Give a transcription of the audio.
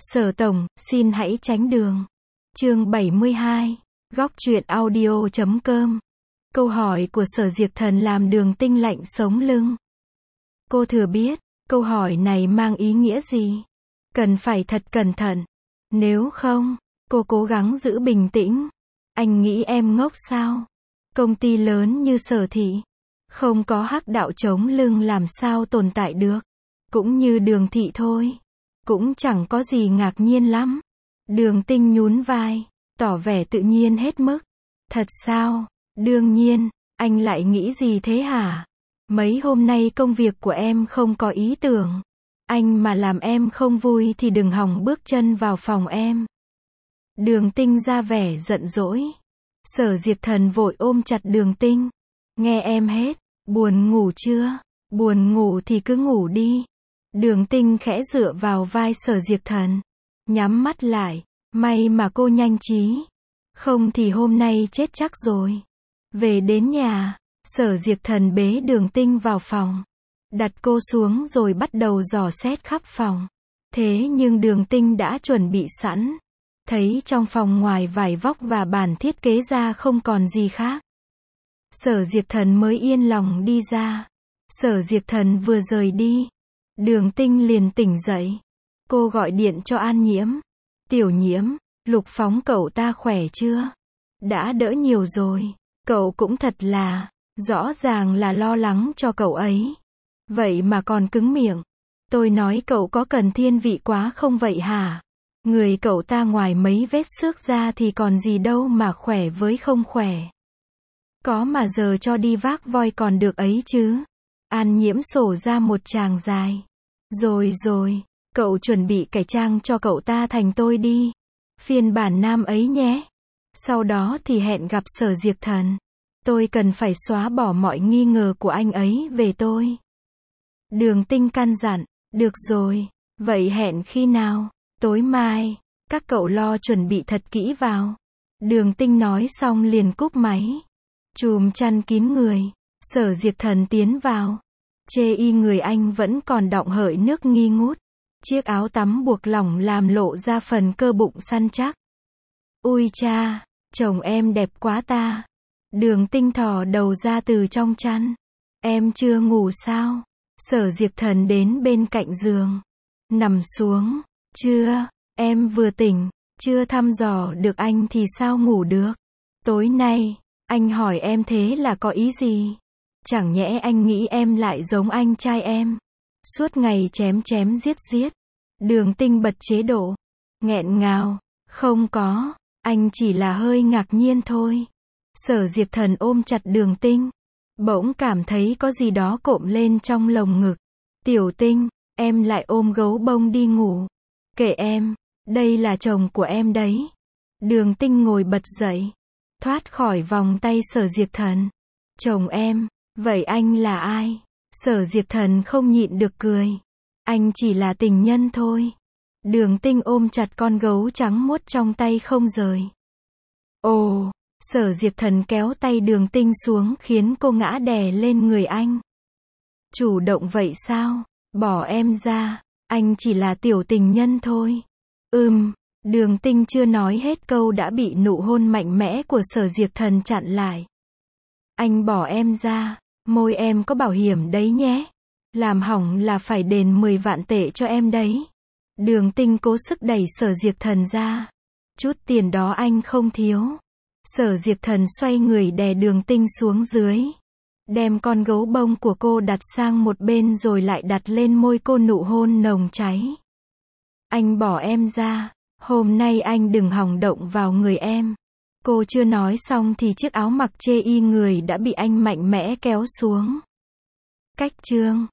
Sở tổng, xin hãy tránh đường. Chương 72. Góc truyện audio.com. Câu hỏi của Sở Diệp Thần làm Đường Tinh lạnh sống lưng. Cô thừa biết, câu hỏi này mang ý nghĩa gì? Cần phải thật cẩn thận. Nếu không, cô cố gắng giữ bình tĩnh. Anh nghĩ em ngốc sao? Công ty lớn như Sở thị, không có hắc đạo chống lưng làm sao tồn tại được. Cũng như Đường thị thôi. Cũng chẳng có gì ngạc nhiên lắm. Đường Tinh nhún vai, tỏ vẻ tự nhiên hết mức. Thật sao? Đương nhiên, anh lại nghĩ gì thế hả? Mấy hôm nay công việc của em không có ý tưởng. Anh mà làm em không vui thì đừng hòng bước chân vào phòng em. Đường Tinh ra vẻ giận dỗi. Sở Diệp Thần vội ôm chặt Đường Tinh. Nghe em hết, buồn ngủ chưa? Buồn ngủ thì cứ ngủ đi. Đường Tinh khẽ dựa vào vai Sở Diệp Thần, nhắm mắt lại, may mà cô nhanh trí. Không thì hôm nay chết chắc rồi. Về đến nhà, Sở Diệp Thần bế Đường Tinh vào phòng, đặt cô xuống rồi bắt đầu dò xét khắp phòng. Thế nhưng Đường Tinh đã chuẩn bị sẵn. Thấy trong phòng ngoài vải vóc và bàn thiết kế ra không còn gì khác. Sở Diệp Thần mới yên lòng đi ra. Sở Diệp Thần vừa rời đi, Đường Tinh liền tỉnh dậy. Cô gọi điện cho An Nhiễm. Tiểu Nhiễm, Lục Phóng cậu ta khỏe chưa? Đã đỡ nhiều rồi. Cậu cũng thật là, rõ ràng là lo lắng cho cậu ấy. Vậy mà còn cứng miệng. Tôi nói cậu có cần thiên vị quá không vậy hả? Người cậu ta ngoài mấy vết xước ra thì còn gì đâu mà khỏe với không khỏe. Có mà giờ cho đi vác voi còn được ấy chứ. An Nhiễm sổ ra một tràng dài. Rồi, cậu chuẩn bị cải trang cho cậu ta thành tôi đi. Phiên bản nam ấy nhé. Sau đó thì hẹn gặp Sở Diệp Thần. Tôi cần phải xóa bỏ mọi nghi ngờ của anh ấy về tôi. Đường Tinh căn dặn. Được rồi, vậy hẹn khi nào? Tối mai. Các cậu lo chuẩn bị thật kỹ vào. Đường Tinh nói xong liền cúp máy. Chùm chăn kín người. Sở Diệp Thần tiến vào. Chê y người anh vẫn còn đọng hợi nước nghi ngút. Chiếc áo tắm buộc lỏng làm lộ ra phần cơ bụng săn chắc. Ui cha, chồng em đẹp quá ta. Đường Tinh thò đầu ra từ trong chăn. Em chưa ngủ sao? Sở Diệp Thần đến bên cạnh giường. Nằm xuống. Chưa, em vừa tỉnh. Chưa thăm dò được anh thì sao ngủ được? Tối nay, anh hỏi em thế là có ý gì? Chẳng nhẽ anh nghĩ em lại giống anh trai em. Suốt ngày chém giết. Đường Tinh bật chế độ. Nghẹn ngào. Không có, anh chỉ là hơi ngạc nhiên thôi. Sở Diệp Thần ôm chặt Đường Tinh. Bỗng cảm thấy có gì đó cộm lên trong lồng ngực. Tiểu Tinh, em lại ôm gấu bông đi ngủ. Kệ em, đây là chồng của em đấy. Đường Tinh ngồi bật dậy. Thoát khỏi vòng tay Sở Diệp Thần. Chồng em, vậy anh là ai? Sở Diệp Thần không nhịn được cười. Anh chỉ là tình nhân thôi. Đường Tinh ôm chặt con gấu trắng muốt trong tay không rời. Ồ, Sở Diệp Thần kéo tay Đường Tinh xuống khiến cô ngã đè lên người anh. Chủ động vậy sao? Bỏ em ra, anh chỉ là tiểu tình nhân thôi. Đường Tinh chưa nói hết câu đã bị nụ hôn mạnh mẽ của Sở Diệp Thần chặn lại. Anh bỏ em ra, môi em có bảo hiểm đấy nhé. Làm hỏng là phải đền 10 vạn tệ cho em đấy. Đường Tinh cố sức đẩy Sở Diệp Thần ra. Chút tiền đó anh không thiếu. Sở Diệp Thần xoay người đè Đường Tinh xuống dưới. Đem con gấu bông của cô đặt sang một bên rồi lại đặt lên môi cô nụ hôn nồng cháy. Anh bỏ em ra. Hôm nay anh đừng hòng động vào người em. Cô chưa nói xong thì chiếc áo mặc chê y người đã bị anh mạnh mẽ kéo xuống. Cách chương